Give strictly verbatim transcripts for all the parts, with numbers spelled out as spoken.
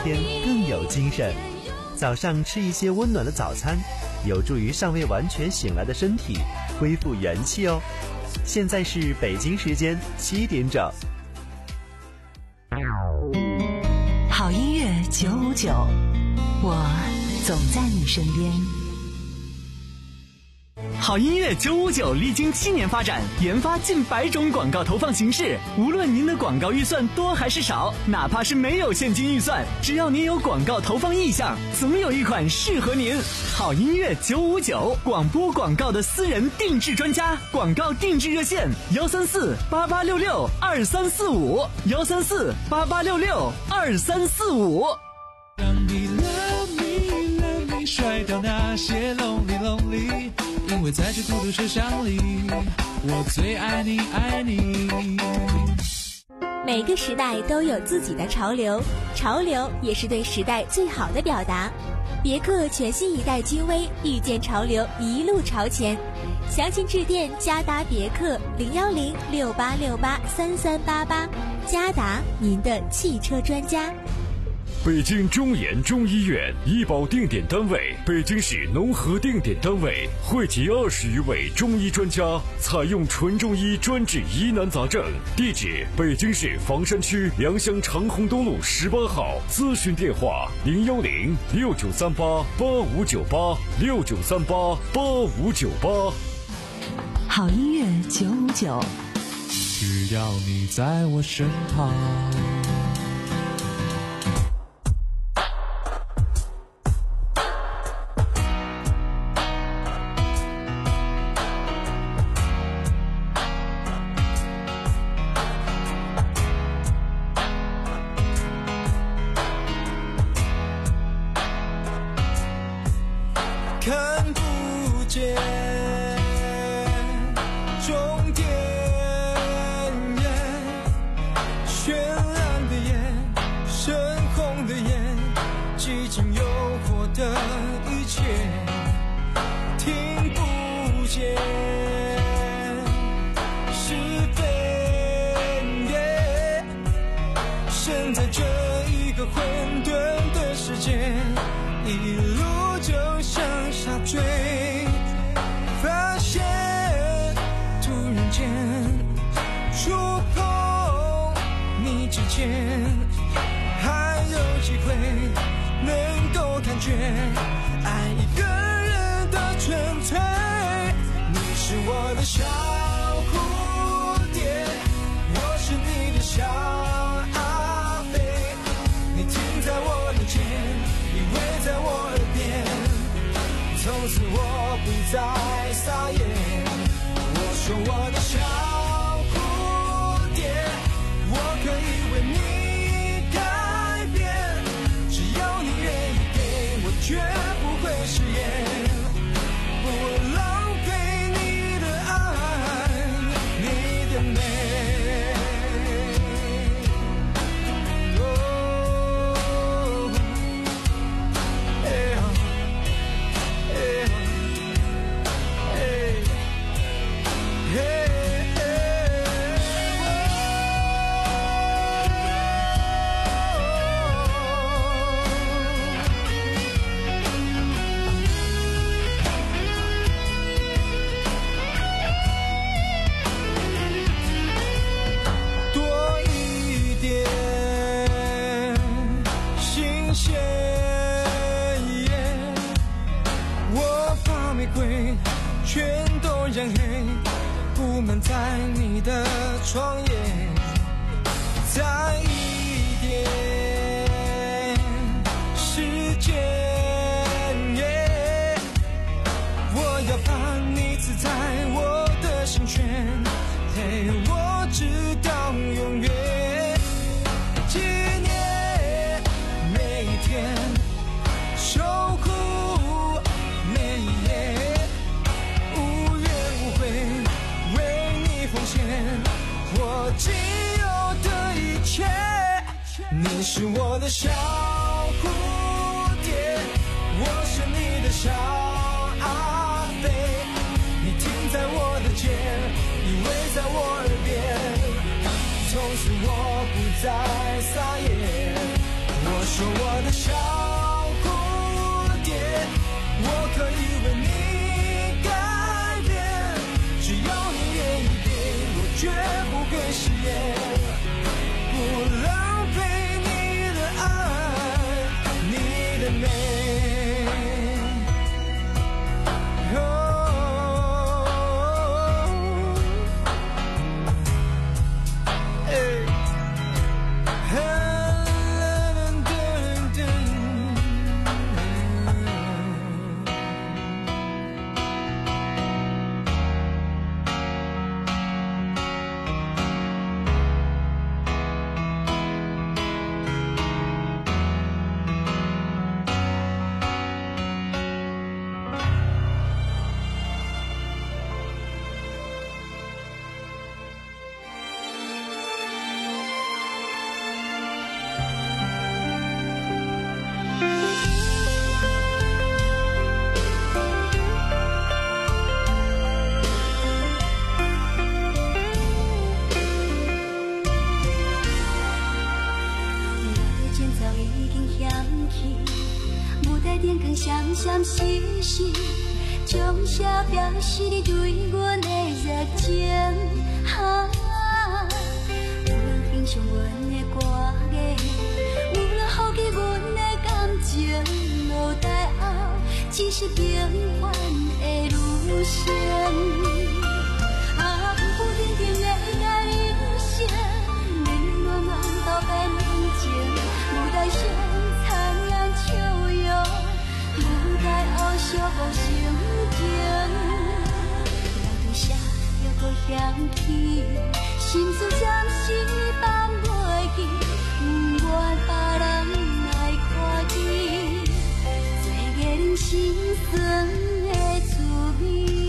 天更有精神。早上吃一些温暖的早餐，有助于尚未完全醒来的身体恢复元气哦。现在是北京时间七点整。 好音乐九五九，我总在你身边。 好音乐九五九历经七年发展，研发近百种广告投放形式。无论您的广告预算多还是少，哪怕是没有现金预算，只要您有广告投放意向，总有一款适合您。好音乐九五九，广播广告的私人定制专家，广告定制热线：幺三四八八六六二三四五，幺三四八八六六二三四五。 让你 love me love me， 甩掉那些 lonely lonely。因为在这孤独车厢里，我最爱你爱你。 每个时代都有自己的潮流，潮流也是对时代最好的表达。别克全新一代君威，遇见潮流，一路朝前。详情致电嘉达别克零幺零六八六八三三八八，嘉达，您的汽车专家。 北京中研中医院医保定点单位，北京市农合定点单位，汇集二十余位中医专家，采用纯中医专治疑难杂症。地址：北京市房山区良乡长虹东路十八号。咨询电话：零幺零六九三八八五九八六九三八八五九八。 好音乐九五九， 只要你在我身旁。 看不见终点，绚烂的眼，深红的眼，几经诱惑的一切，听不见是非，身在这一个混沌的世界，一路就像下坠，发现突然间触碰你指尖，还有机会能够感觉爱一个人的纯粹。你是我的小蝴蝶，我是你的小阿飞，你停在我的肩，依偎在我耳边，从此我不再撒野。我说我的小蝴蝶，我可以为你改变，只要你愿意给我，绝不会食言，不浪费你的爱，你的美。全都染黑，布满在你的窗沿，再一点时间，我要把你刺在我的心弦，陪我直到永远。纪念每一天，守护每一夜，我仅有的一切。你是我的小蝴蝶，我是你的小阿飞，你停在我的肩，依偎在我耳边，从此我不再撒野。我说说我的小蝴蝶，我可以为你改变，只要你愿意给我，绝不会食言，不浪费你的爱，你的美。 相相惜惜，将写表示你对阮的热情。啊，有人欣赏阮的歌艺，有人好奇阮的感情，无代后只是平凡的路线。啊，浮浮沉沉的人生，冷暖暖都变冷情，无代声苍然笑容。不待后寂寞心情，来对写又搁想起，心事暂时放袂记，不愿别人来看见，做个人心酸的滋味。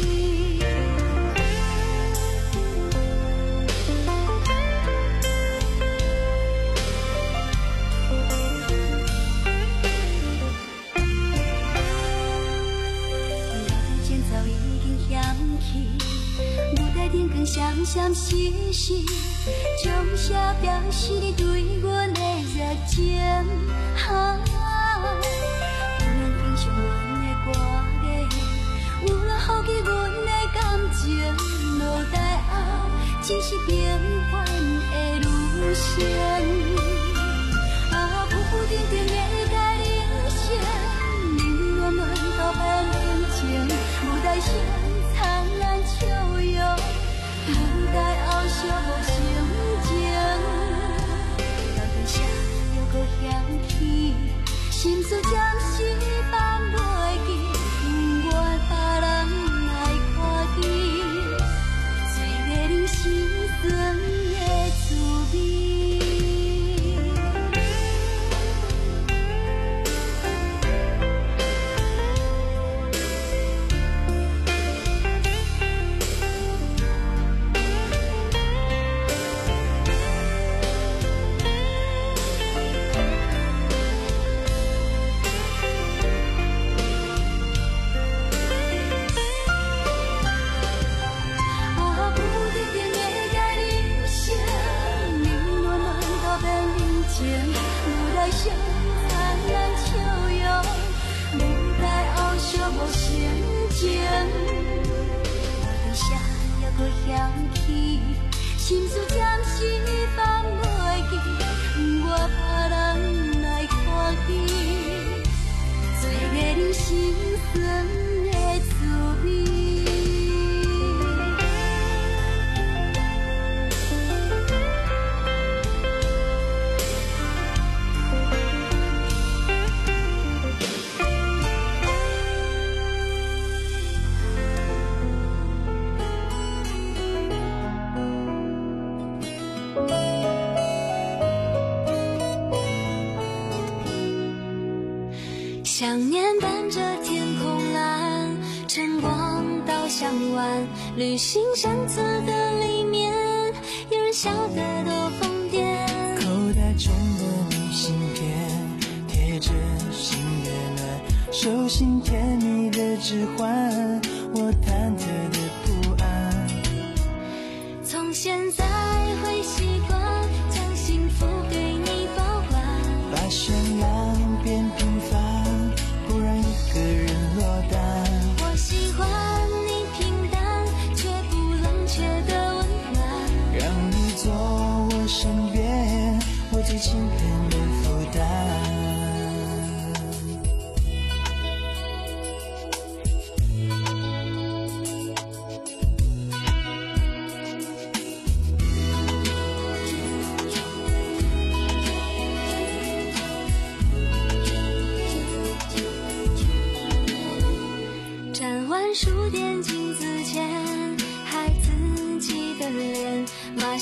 相相惜惜，将写表示你对阮的热情。啊，有人欣赏阮的歌艺，有人好奇阮的感情，无代后只是平凡的路线。啊，浮浮沉沉的人生，冷暖暖都变冷情，无代声苍然笑容。不待后寂寞心情，流转写又搁想起，心事暂时放袂记，不愿别人来看见，做个人心酸的滋味。心事暂时放袂记，不愿别人来看见，做个人心酸的滋味。想念伴着天空蓝，晨光到向晚，旅行相册的里面，有人笑得多疯癫。 口袋中的明信片，贴着心越暖，手心甜蜜的指环，我忐忑的不安。 从现在会习惯，将幸福给你保管， 把旋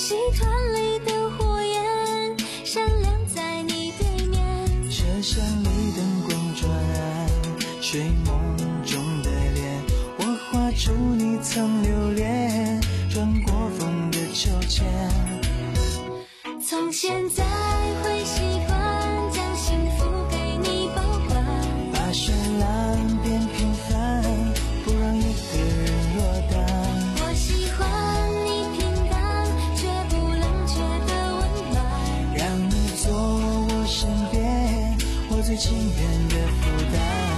戏团里的火焰闪亮在你对面， 车厢里灯光转，睡梦中的脸，我画出你曾留恋，穿过风的秋千。 从现在会习惯将幸福给你保管， 把绚烂变平凡，不让一个人落单。 我喜欢你平淡却不冷却的温暖， 让你做我身边我最亲人的负担。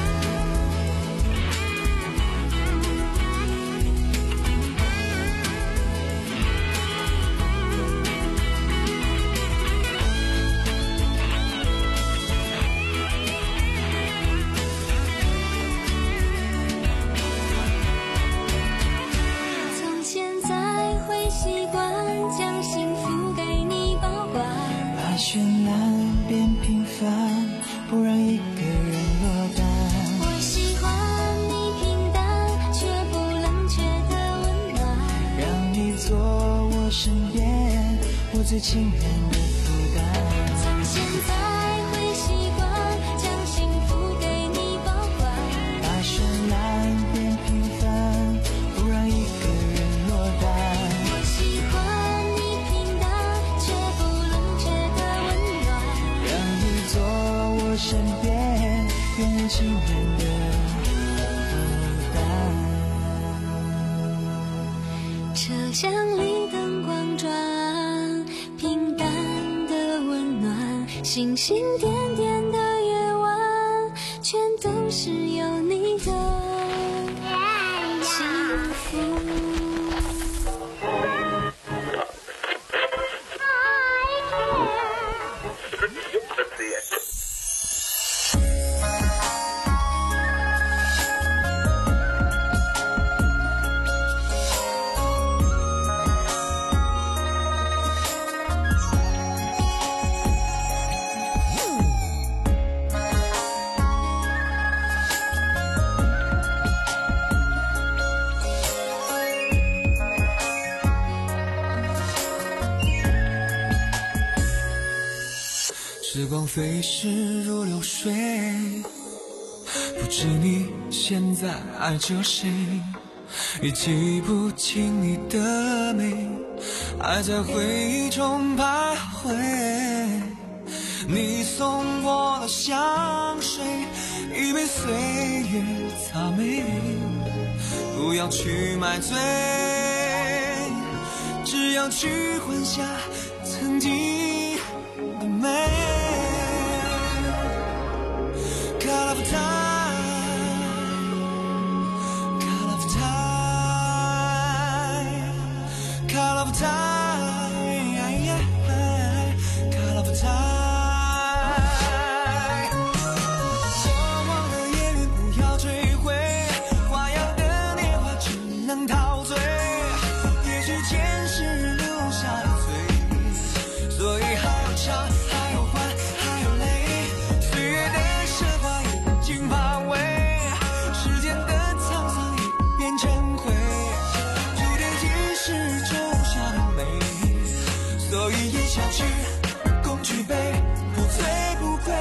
绚烂变平凡，不让一个人落单。 我喜欢你平淡却不冷却的温暖， 让你做我身边我最亲人的负担。 从现在会习惯将幸福给你保管， 把绚烂变平凡，不让一个人落单。 我喜欢你平淡却不冷却的我身边永远亲人的负担。 车厢里灯光转，平淡的温暖，星星点点的夜晚，全都是有你的幸福。 时光飞逝如流水，不知你现在爱着谁，也记不清你的美，还在回忆中徘徊。你送我的香水已被岁月擦没，不要去买醉，只要去换下曾经的美。Color of time, color of time, color of time, color of time。过往的烟云不要追回，花样的年华只能陶醉。也许前世留下的罪，所以还有唱，还有欢，还有泪。岁月的经防卫，时间的沧桑已变成灰，注定今世种下的美，所以一笑去，共举杯，不醉不归。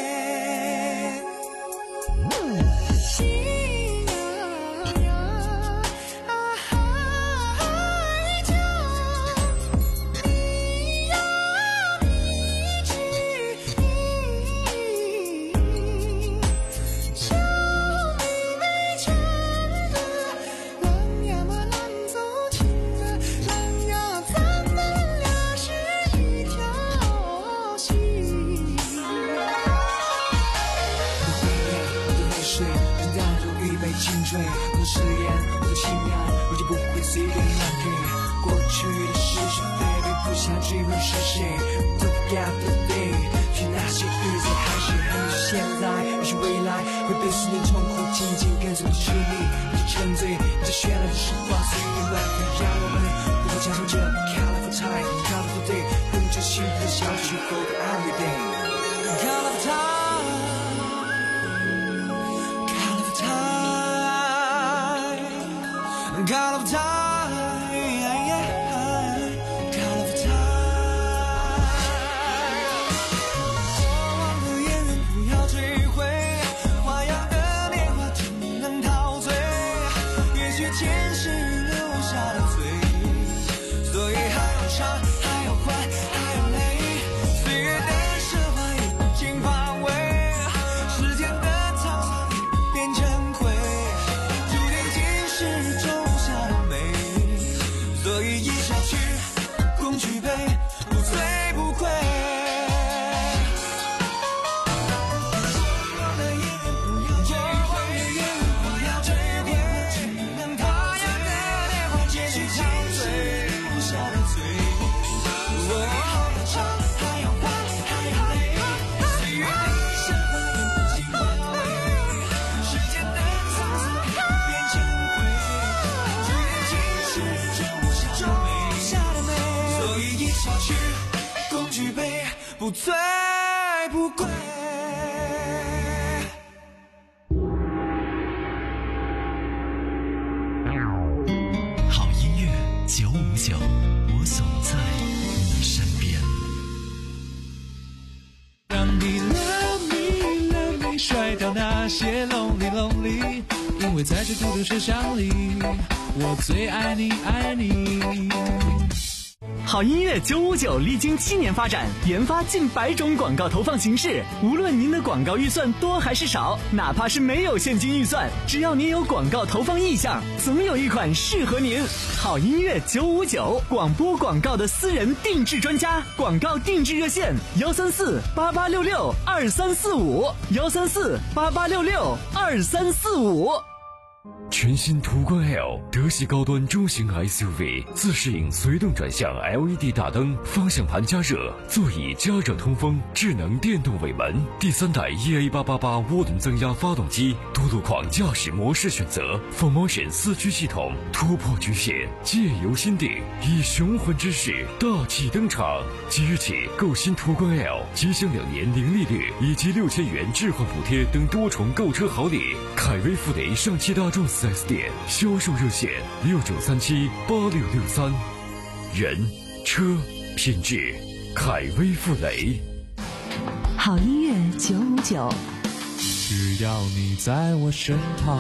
青春，我的誓言，我的信仰，如今不会随便乱给。过去的是是非非，不想追问是谁。Don't forget the day， 去那些日子还是很是现在，也许未来会被思念冲破，紧紧跟随着是你，不是沉醉，这绚烂的时光随意乱飞，让我们不会享受这 colorful time colorful day， 跟着幸福的小曲 for the every day colorful time。Colorful time, colorful time, colorful time. 下的罪，所以还要唱，还要还，还要累。岁月的奢华已不经发尾，时间的沧桑已变成灰，注定今世种下的美，所以一笑去，共举杯，不醉不归。不醉不归。 好音乐九五九，我总在你身边。 让你 love me love me 甩掉那些 lonely lonely， 因为在这孤独世上里，我最爱你爱你。 好音乐九五九历经七年发展，研发近百种广告投放形式。无论您的广告预算多还是少，哪怕是没有现金预算，只要您有广告投放意向，总有一款适合您。好音乐九五九，广播广告的私人定制专家，广告定制热线：幺三四八八六六二三四五，幺三四八八六六二三四五。 全新途观 L 德系高端中型 S U V， 自适应随动转向 L E D 大灯，方向盘加热，座椅加热通风，智能电动尾门，第三代 E A 八八八涡轮增压发动机，多路况驾驶模式选择 ，Four Motion 四驱系统，突破局限，借由心定，以雄浑之势大气登场。即日起购新途观 L， 即享两年零利率以及六千元置换补贴等多重购车好礼。凯威富雷上汽大众四 S 店销售热线六九三七八六六三，人车品质，凯威富雷。 好音乐九五九， 只要你在我身旁。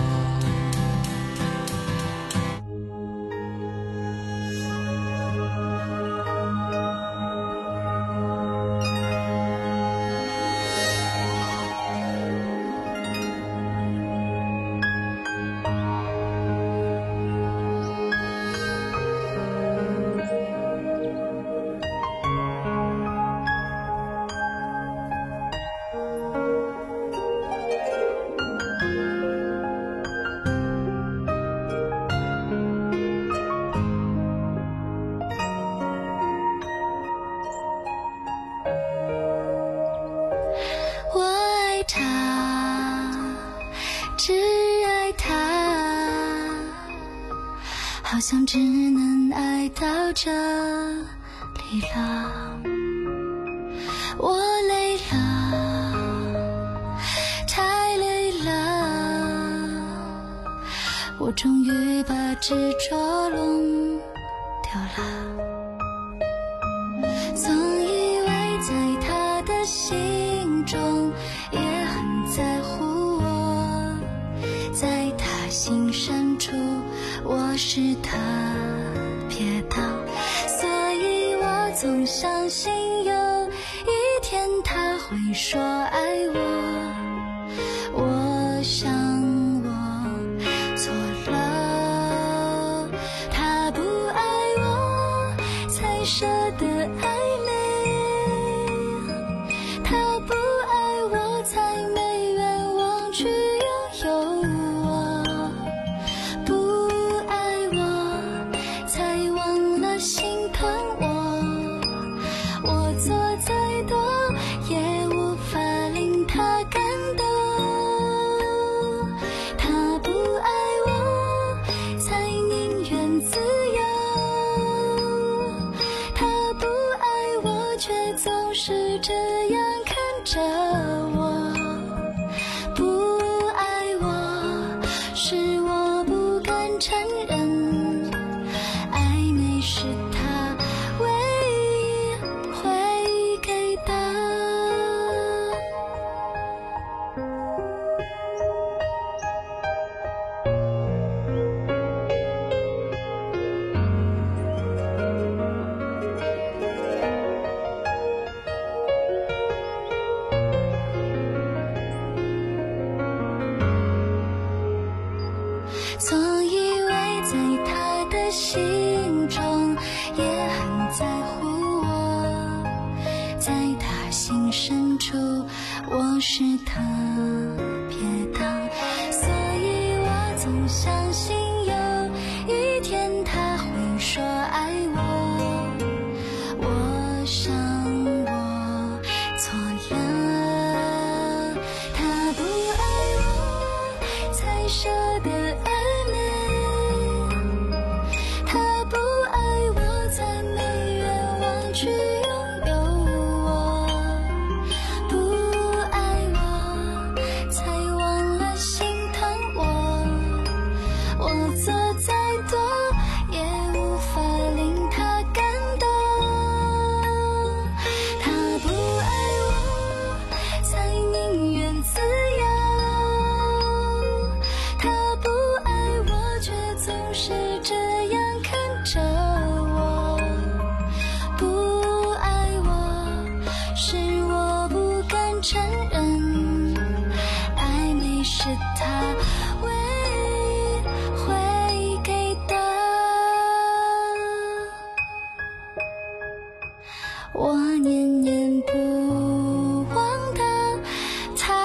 好像只能爱到这里了，我累了，太累了，我终于把执着弄掉了，总以为在他的心中也很在乎我，在他心深处我是特别的，所以我总相信有一天他会说爱我，我想我错了，他不爱我才舍得爱你，他不爱我才没愿望去拥有我，心疼我，我做再多也无法令他感动，他不爱我才宁愿自由，他不爱我却总是这样看着我，不爱我是我不敢承认，是他唯一会给的。 心中也很在乎我，在他心深处我是特别的，所以我总相信有一天他会说爱我，我想我错了，他不爱我才舍得爱恋，他不爱我才没愿望去拥有我，不爱我才忘了心疼我，我做再多也无法令他感动，他不爱我才宁愿自由，他不爱我却总是这样看着我，不爱我是我不敢承认，爱没是他唯会给的，我念念不忘的他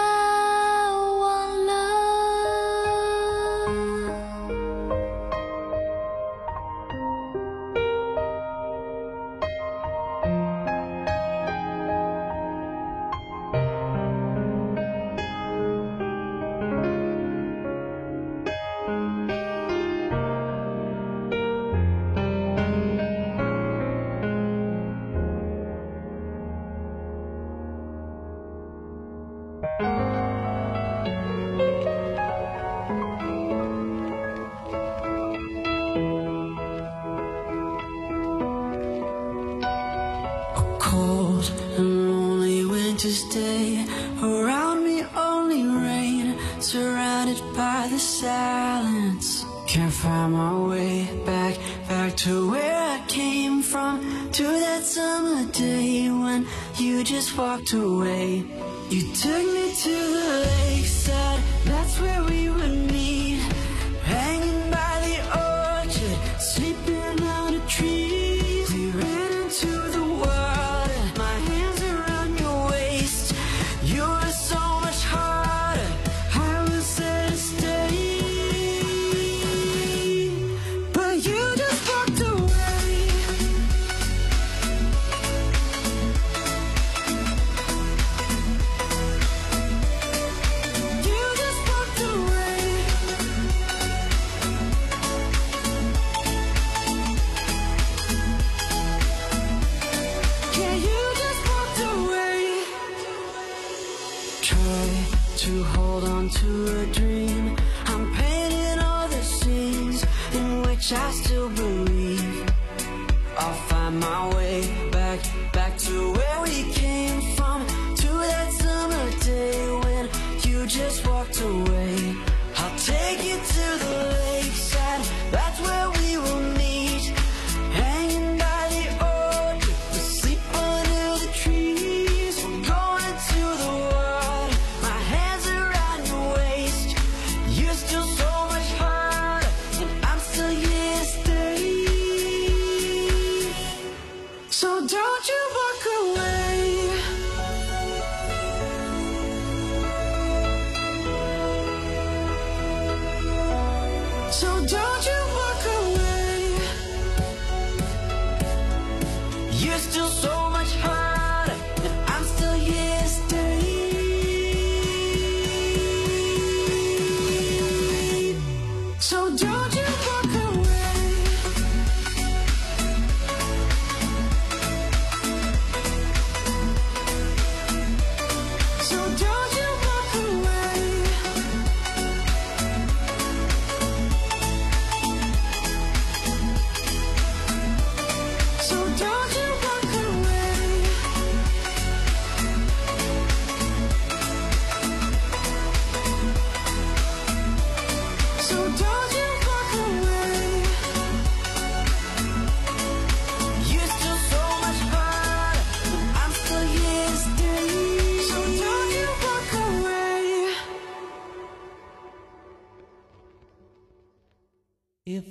忘了。 Cold and lonely winter's day, around me only rain, surrounded by the silence. Can't find my way back, back to where I came from, to that summer day when you just walked away. You took me to the lakeside, that's where we would meet, hanging by the orchard, sleeping under trees. We ran into the water, my hands around your waist. You were so much harder, I was there to stay, but you just walked away. You just walked away. Yeah, you just walked away. Try to hold on to a dream, I'm painting all the scenes in which I still believe. I'll find my way back, back to where we came from, to that summer day when you just walked away. I'll take you to the lakeside, that's where we will meet, hanging by the orchard, we'll sleep under the trees. We're going to the water, my hands around your waist. You're still so much harder, and I'm still here to stay. So don't you walk away.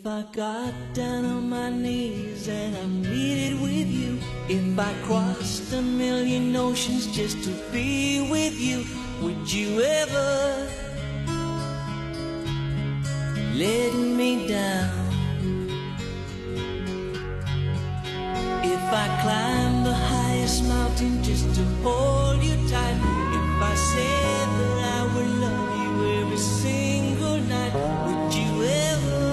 If I got down on my knees and I pleaded with you, if I crossed a million oceans just to be with you, would you ever let me down? If I climbed the highest mountain just to hold you tight, if I said that I would love you every single night, would you ever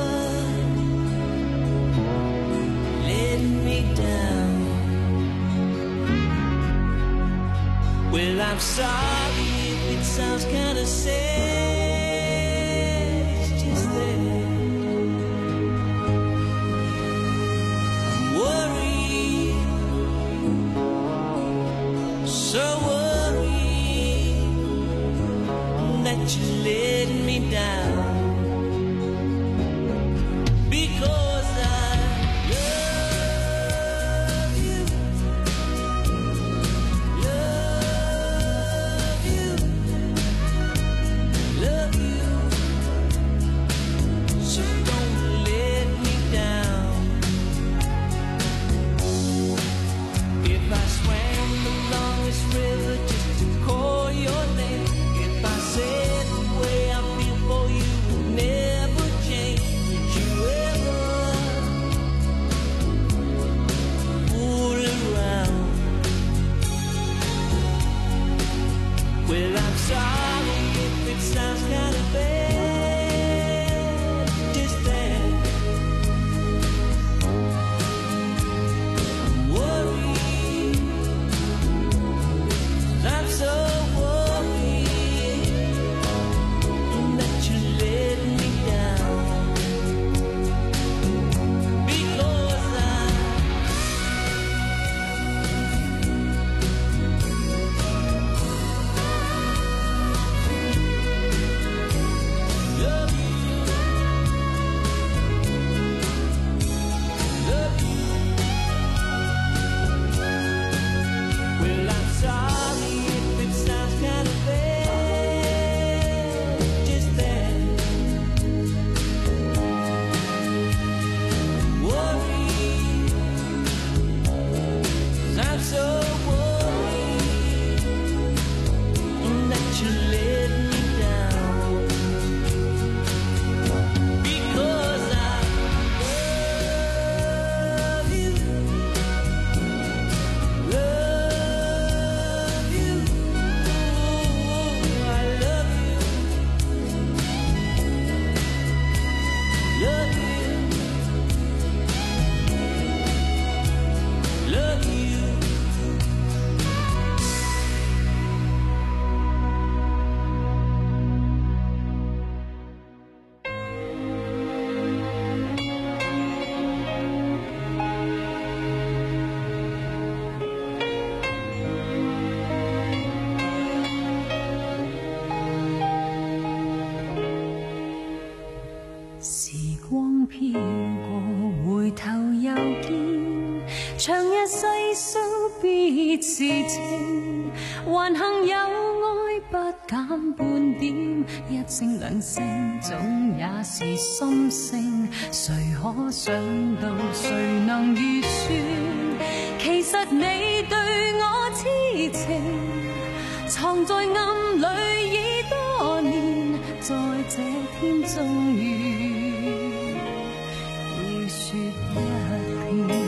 let me down? Well, I'm sorry if it sounds kinda sad, it's just that I'm worried, so worried that you let me down, because I love you, love you, love you, so don't let me down. If I swam the longest river just to call your name, if I said the way I feel for you would never change, would you ever fool around? Well, I'm sorry if it sounds kind of bad, just that I'm worried, I'm so worried that you let me down, because I love you, love you. Well, I'm sorry if it sounds kind of bad, just that I'm worried, I'm so worried that you let me down, because I love you, love you, I love you, love you, love you. 時光飄過，回頭又見，長日細數別時情，還幸有愛不減半點，一聲兩聲總也是心聲，誰可想到誰能預算，其實你對我痴情，藏在暗裏已多年，在這天終於要說一遍，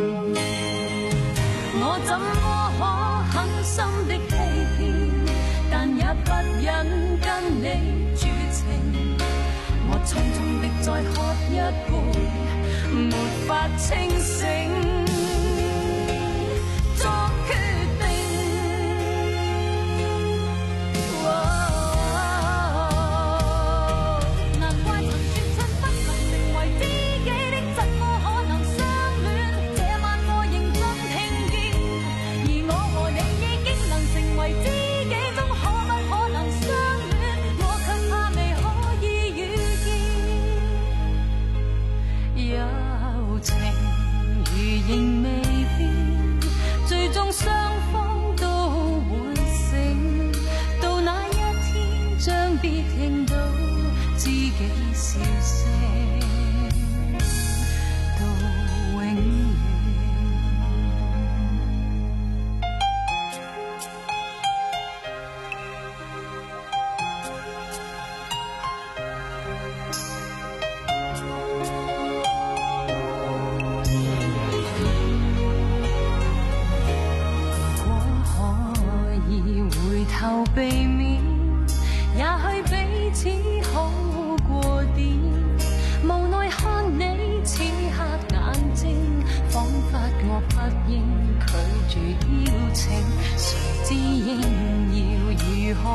我怎麼可狠心的欺騙，但也不忍跟你絕情，我匆匆的再喝一杯，沒法清醒。必聽到知己笑聲。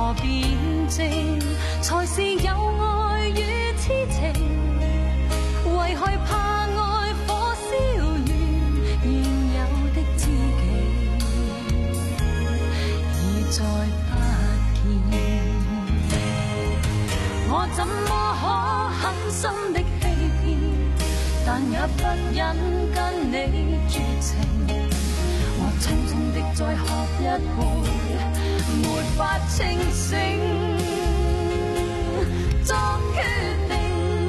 何辯證，才是有愛與痴情。為害怕愛火燒亂現有的知己，已再不見。我怎麼可狠心的欺騙，但也不忍跟你絕情。我匆匆的再喝一杯，沒法清醒，作決定。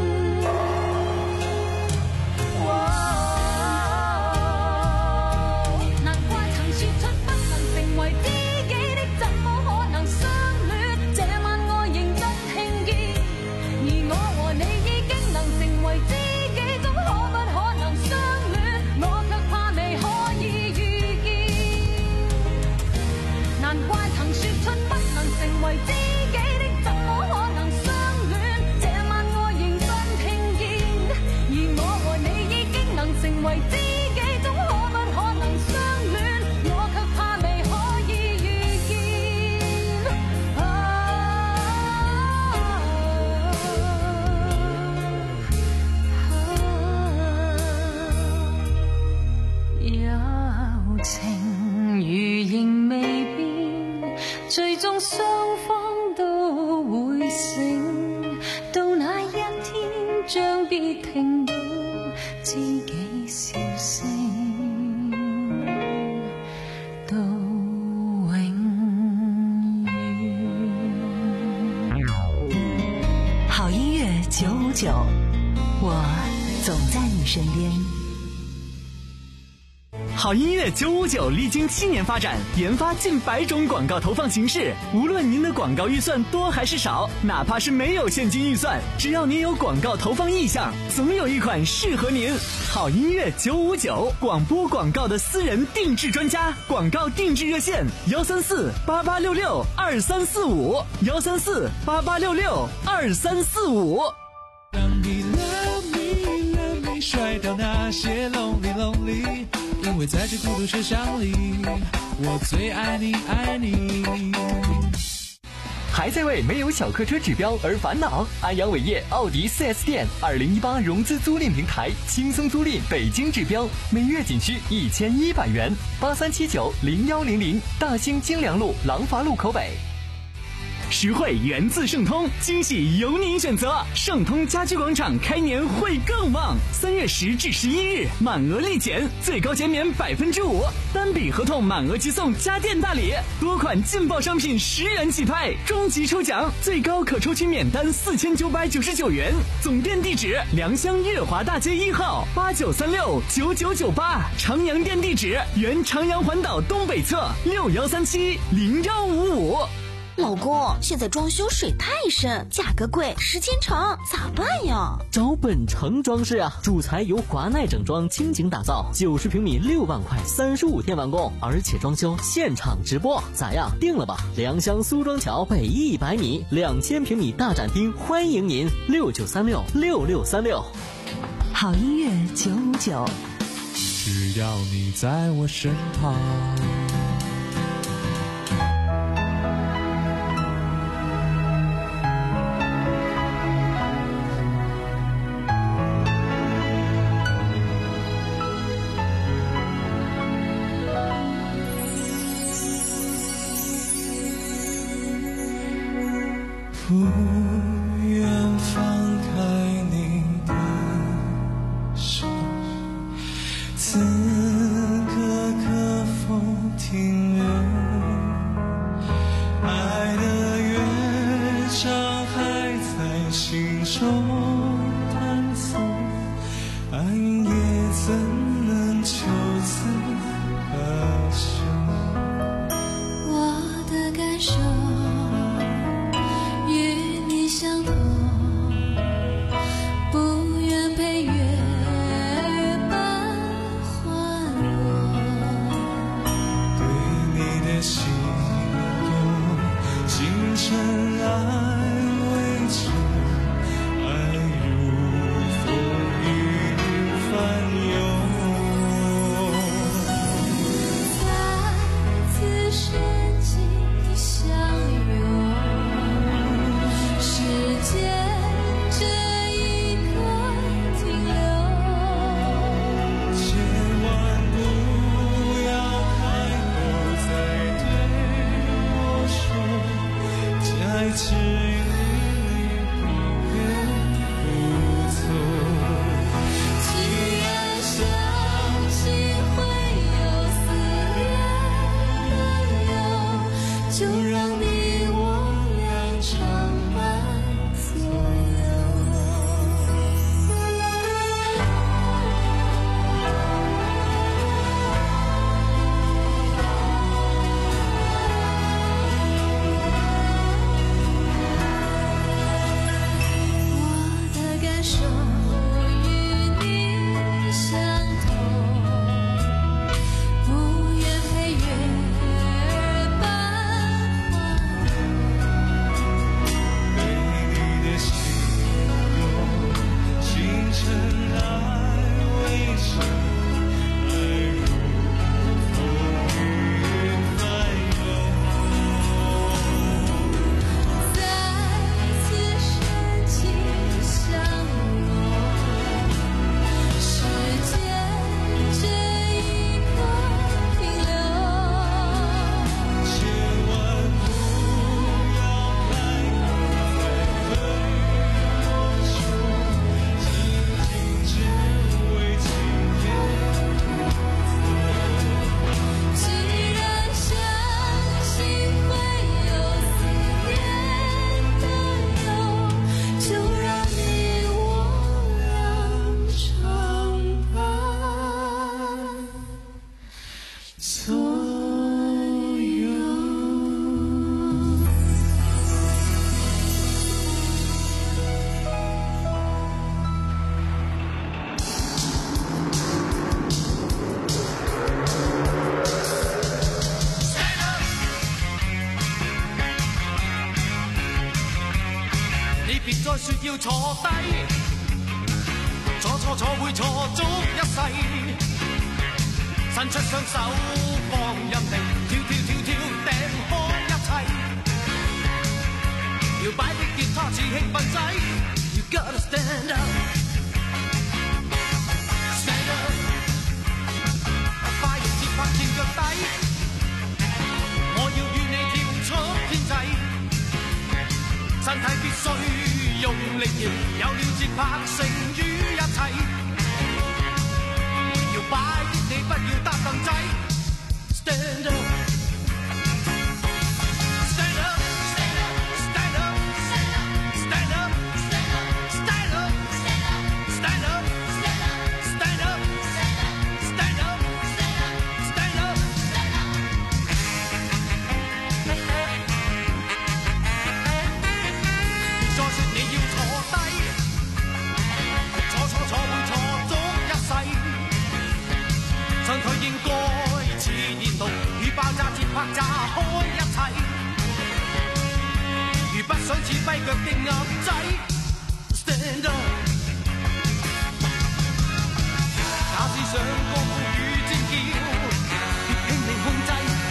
難怪曾說出不能成為知己的，怎麼可能相戀？這晚我認真聽見，而我和你已經能成為知己，總可不可能相戀？我卻怕未可以遇見。難怪曾說出不能成為知己的，怎麼可能相戀？這晚我認真聽見，而我和你已經能成為知己，總可不可能相戀？我卻怕未可以遇見。友情如仍未變，最終雙方都會醒，到那一天將必聽到知己笑聲，到永遠。 好音乐九五九，我总在你身边。 好音乐九五九历经七年发展，研发近百种广告投放形式。无论您的广告预算多还是少，哪怕是没有现金预算，只要您有广告投放意向，总有一款适合您。好音乐九五九，广播广告的私人定制专家，广告定制热线：幺三四八八六六二三四五，幺三四八八六六二三四五。 当你 love me love me 甩掉那些 lonely lonely，因为在这孤独车厢里，我最爱你爱你。 还在为没有小客车指标而烦恼？安阳伟业奥迪 四 S 店二零一八融资租赁平台，轻松租赁北京指标，每月仅需一千一百元。八三七九零幺零零，大兴京良路廊坊路口北。 实惠源自盛通，惊喜由您选择。盛通家居广场开年会更旺，三月十至十一日满额立减，最高减免百分之五，单笔合同满额即送家电大礼，多款劲爆商品十元起拍，终极抽奖最高可抽取免单四千九百九十九元。总店地址：良乡悦华大街一号八九三六九九九八，长阳店地址：原长阳环岛东北侧六幺三七零幺五五。 老公，现在装修水太深，价格贵，时间长，咋办呀？ 找本城装饰啊，主材由华奈整装倾情打造，九十平米六万块，三十五天完工，而且装修现场直播，咋样？定了吧？良乡苏庄桥北一百米，两千平米大展厅，欢迎您，六九三六六六三六。 好音乐九五九， 只要你在我身旁。不愿放开你的手，此刻可否停留？爱的乐章还在心中弹奏，爱云也怎能就此罢休？ 我的感受相同，不愿陪月半环落。 对你的心有金尘爱围着，爱如风雨翻涌。 所有。 你別再說要坐低，坐錯坐會錯足一世。伸出雙手放任地跳跳跳跳掟開一切，搖擺的吉他似興奮劑 You gotta stand up Stand up 快用節拍墊腳底，我要與你跳出天際，身體必須用力搖，有了節拍勝於一切，搖擺的你不要搭凳仔 Stand up Stand up Stand up Stand up Stand up Stand up Stand up Stand up Stand up Stand up 再說你要坐低，坐坐坐會錯足一世，身軀應該似熱爐，與爆炸節拍炸開一切，如不想似跛腳的鴨仔 Stand up 假使想高呼與尖叫，別拼命控制，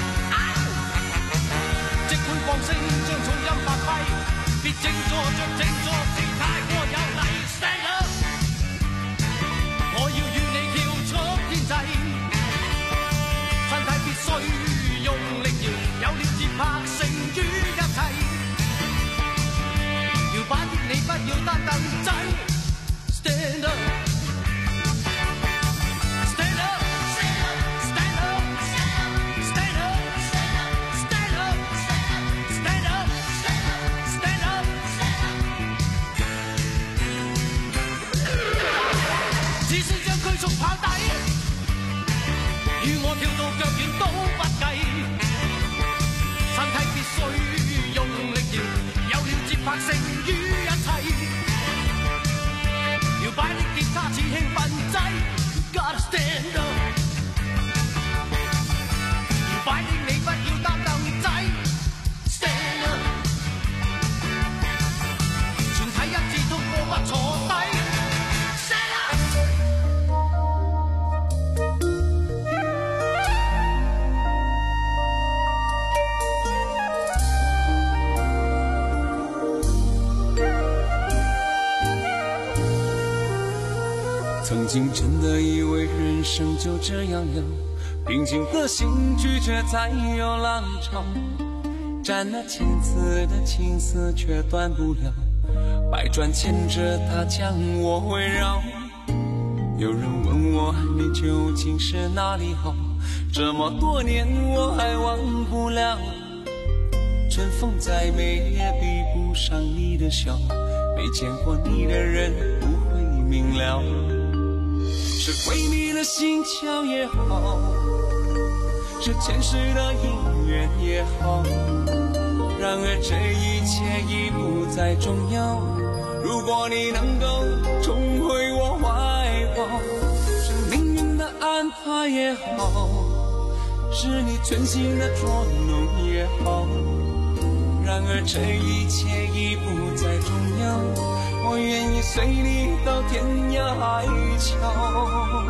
即管放聲將重音發揮，別靜坐着靜坐是太過有禮 Stand up 我要與你跳出天際，身體必須用力搖，有了節拍勝於一切，搖擺的你不要擔凳仔 Stand up Stand up Stand up Stand up Stand up Stand up Stand up 只需將拘束跑底，與我跳到腳軟都不計，身體必須用力搖，有了節拍勝於一切，搖擺的吉他似興奮劑 You gotta stand up 搖擺的你不要擔凳仔 Stand up 全體一致通過不坐低曾经真的以为人生就这样了，平静的心拒绝再有浪潮，沾了千次的青丝却断不了，百转牵着它将我围绕。有人问我你究竟是哪里好，这么多年我还忘不了，春风再美也比不上你的笑，没见过你的人不会明了，是闺蜜的心窍也好，是前世的姻缘也好，然而这一切已不再重要，如果你能够重回我怀抱，是命运的安排也好，是你存心的捉弄也好，然而这一切已不再重要，我愿意随你到天涯海角。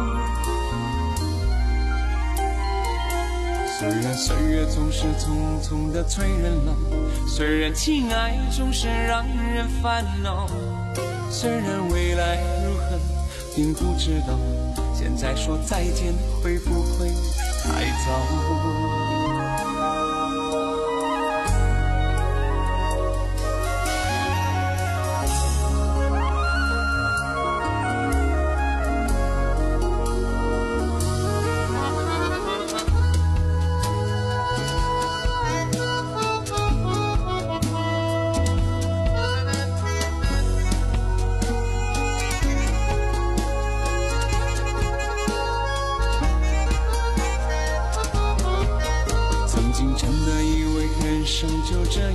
虽然岁月总是匆匆的催人老，虽然情爱总是让人烦恼，虽然未来如何并不知道，现在说再见会不会太早？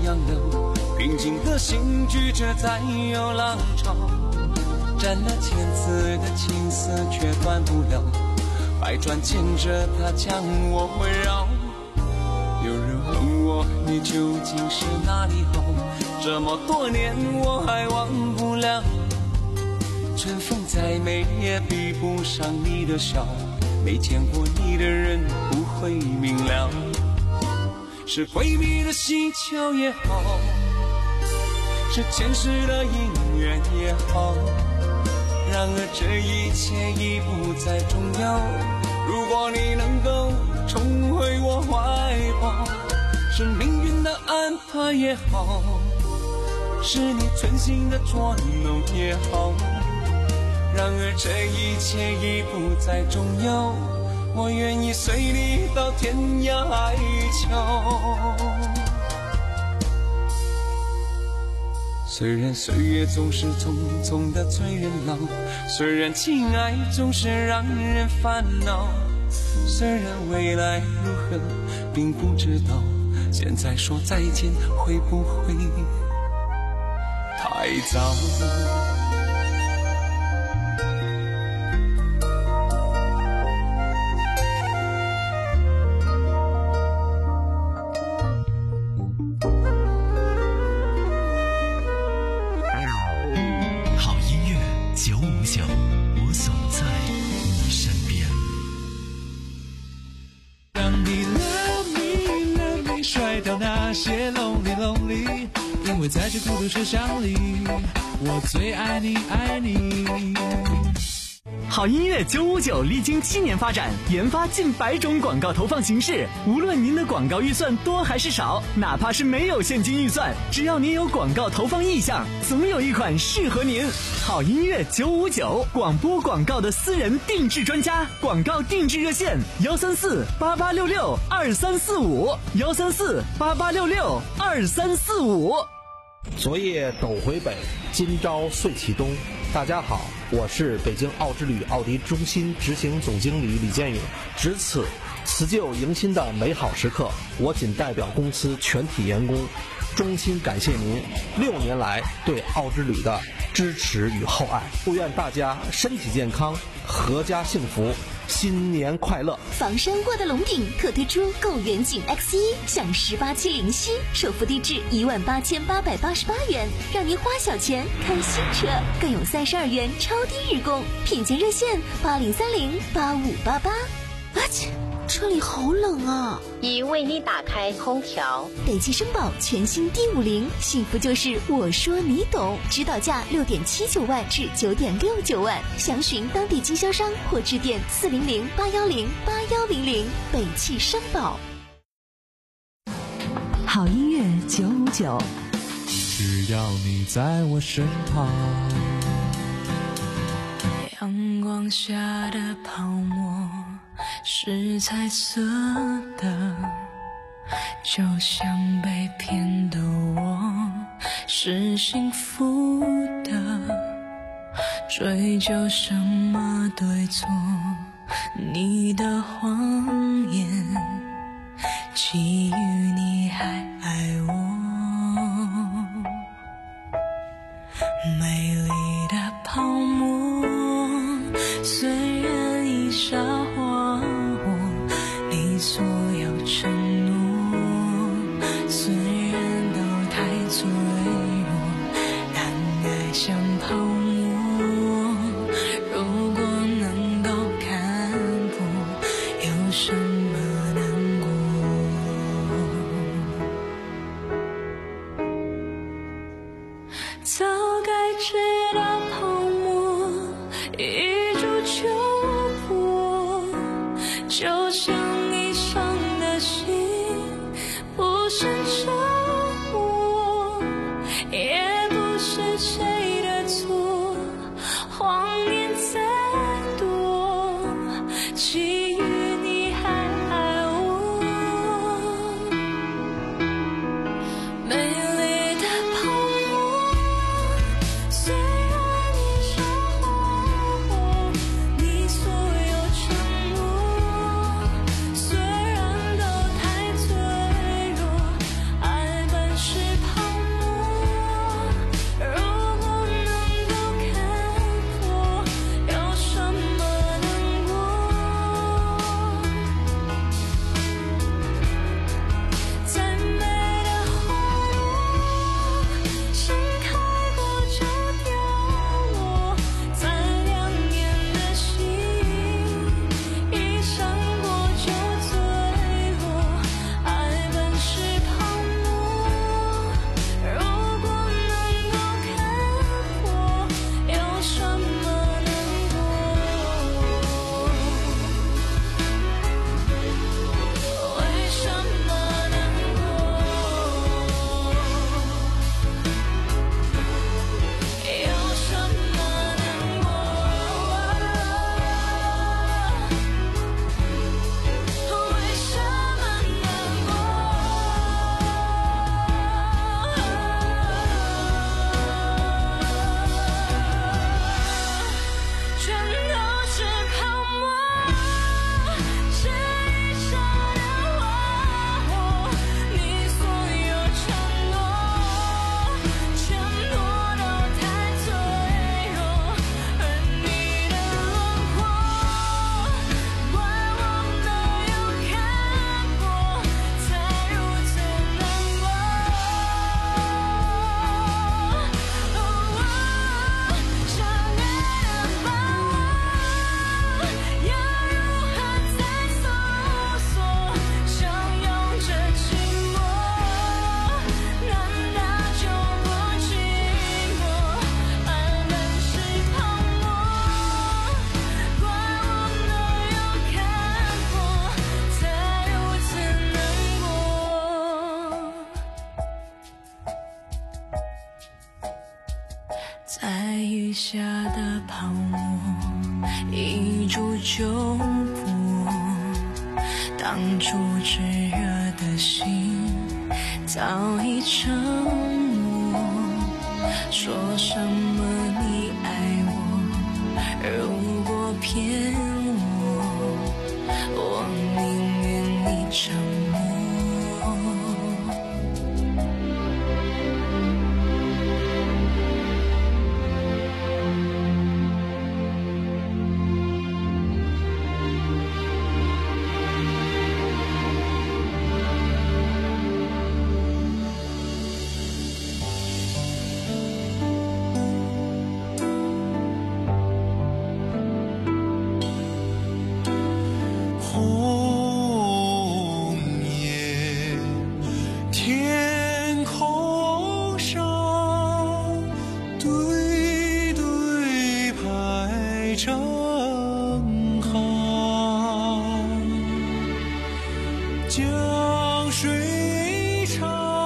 洋流，平静的心拒绝再有浪潮。斩了千次的情丝却断不了，百转牵着它将我围绕。有人问我你究竟是哪里好，这么多年我还忘不了。春风再美也比不上你的笑，没见过你的人不会明了。是闺蜜的喜球也好，是前世的姻缘也好，然而这一切已不再重要。如果你能够重回我怀抱，是命运的安排也好，是你存心的捉弄也好，然而这一切已不再重要。我愿意随你到天涯海角。虽然岁月总是匆匆的催人老，虽然情爱总是让人烦恼，虽然未来如何并不知道，现在说再见会不会太早？ 因为在这孤独车厢里，我最爱你爱你。 好音乐九五九历经七年发展，研发近百种广告投放形式。无论您的广告预算多还是少，哪怕是没有现金预算，只要您有广告投放意向，总有一款适合您。好音乐九五九，广播广告的私人定制专家，广告定制热线：幺三四八八六六二三四五，幺三四八八六六二三四五。 昨夜斗回北，今朝岁启东。大家好，我是北京奥之旅奥迪中心执行总经理李建勇。值此辞旧迎新的美好时刻，我仅代表公司全体员工衷心感谢您六年来对奥之旅的支持与厚爱，祝愿大家身体健康，阖家幸福，新年快乐！ 房山沃德龙鼎特推出购远景 X 一 享十八期零息，首付低至一万八千八百八十八元，让您花小钱开新车，更有三十二元超低日供。品鉴热线八零三零八五八八。啊切！车里好冷啊！ 已为你打开空调。 北汽绅宝全新 D 五零，幸福就是我说你懂，指导价六点七九万至九点六九万，详询当地经销商或致电四零零八幺零八幺零零。北汽绅宝。 好音乐九五九， 只要你在我身旁。 阳光下的泡沫是彩色的，就像被骗的我是幸福的，追究什么对错，你的谎言基于你还爱我，美丽的泡沫虽然已沙化你所有承诺，虽然都太脆弱，但爱像泡沫，如果能够看破，有什么难过？早该知道泡沫一触就破，就像你伤的心不是折磨，也不是谁的错，谎言再多，基于你还爱我，美丽的泡沫，虽然你说谎，你所有承诺虽然都太脆弱，爱本是泡下的泡沫一触就破，当初炽热的心早已沉默。说什么你爱我，如果骗我，我宁愿你沉默。 江水长，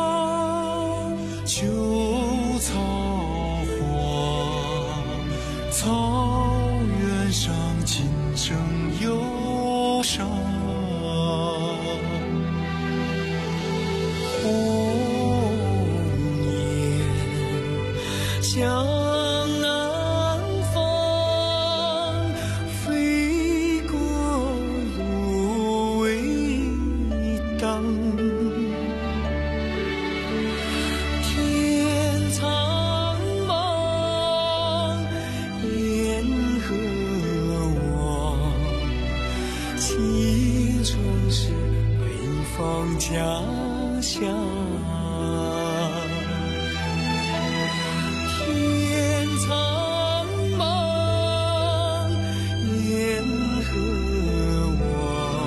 秋草黄，草原上琴声忧伤。红叶向南方飞过芦苇荡，天苍茫，烟河望，青春是北方家乡。天苍茫，烟河望，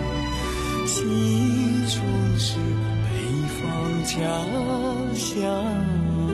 青春是北方家乡。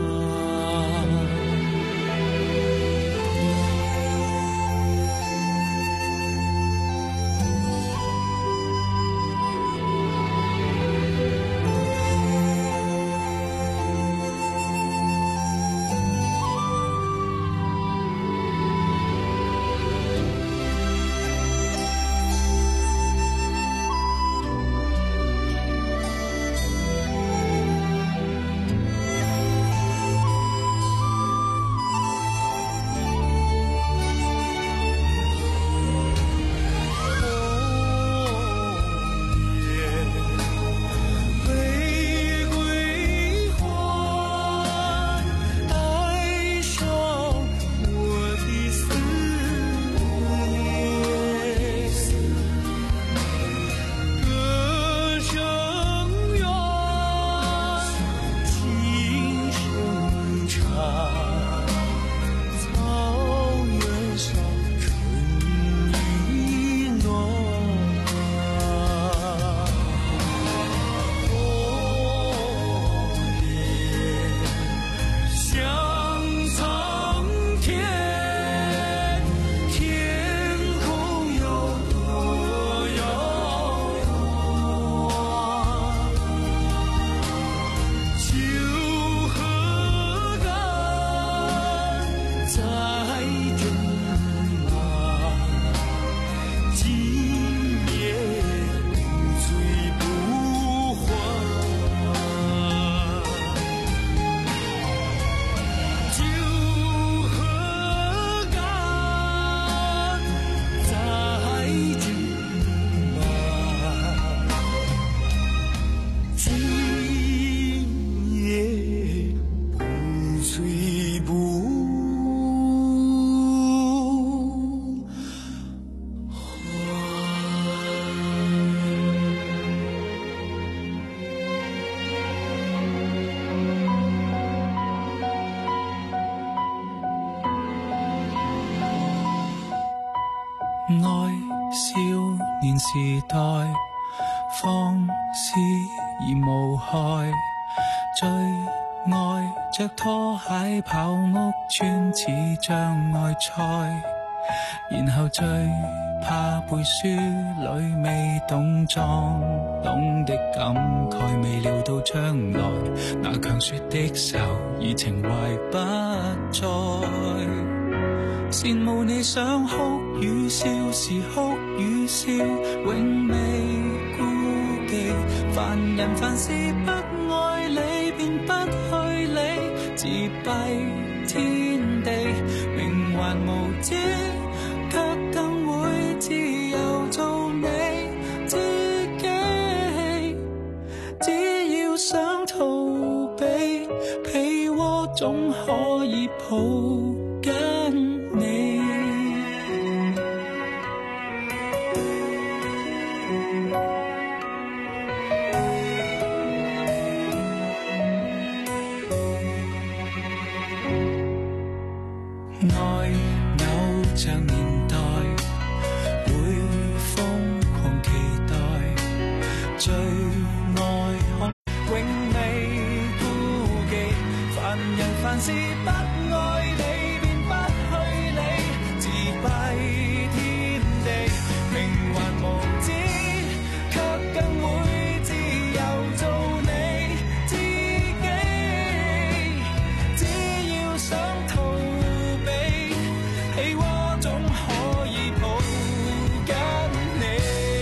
愛少年時代，放肆而無害，最愛着拖鞋跑屋村似障礙賽，然後最怕背書裏未懂裝懂的感慨，未料到將來那強說的手已情懷不再。 羨慕你想哭與笑時哭與笑，永未顧忌。凡人凡事不愛理，便不去理，自閉天地，命還無知，卻更會自由做你自己。只要想逃避，被窩總可以抱緊你。愛偶像年代，會瘋狂期待，最愛看永未顧忌。凡人凡事不愛你，便不去理，自閉天地，命還無知，卻更會自由做你自己。只要想逃避，被窩總可以抱緊你。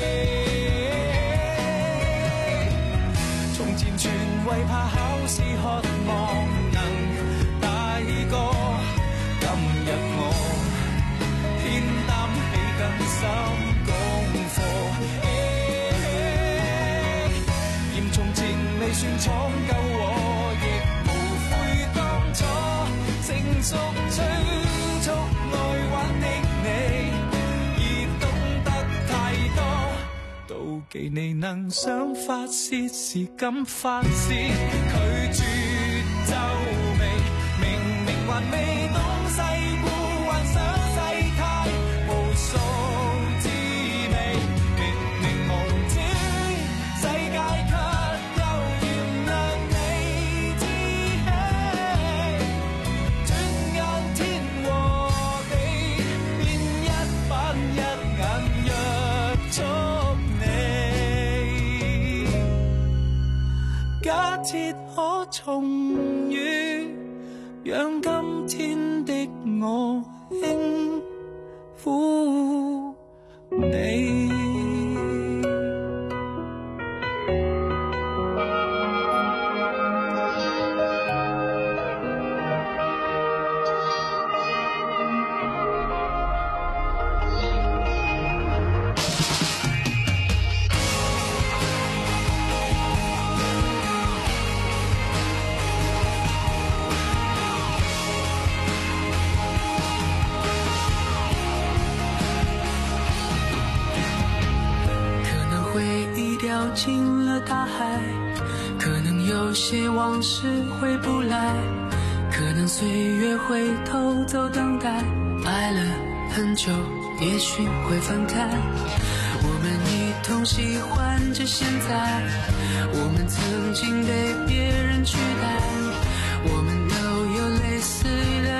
從前全為怕考試渴望能大個，今日我偏擔起更深功課。嫌從前未算闖救我，亦無悔當初成熟催促愛玩的你，已懂得太多。妒忌你能想發泄時敢發泄，拒絕皺眉，明明還未懂世故，幻想世態無數滋味，明明無知，世界卻又原諒你自欺。轉眼天和地，便一板一眼約束你。假設可重遇，讓今天的我輕撫你。掉进了大海，可能有些往事回不来，可能岁月会偷走等待，爱了很久也许会分开，我们一同喜欢着现在，我们曾经被别人取代，我们都有类似的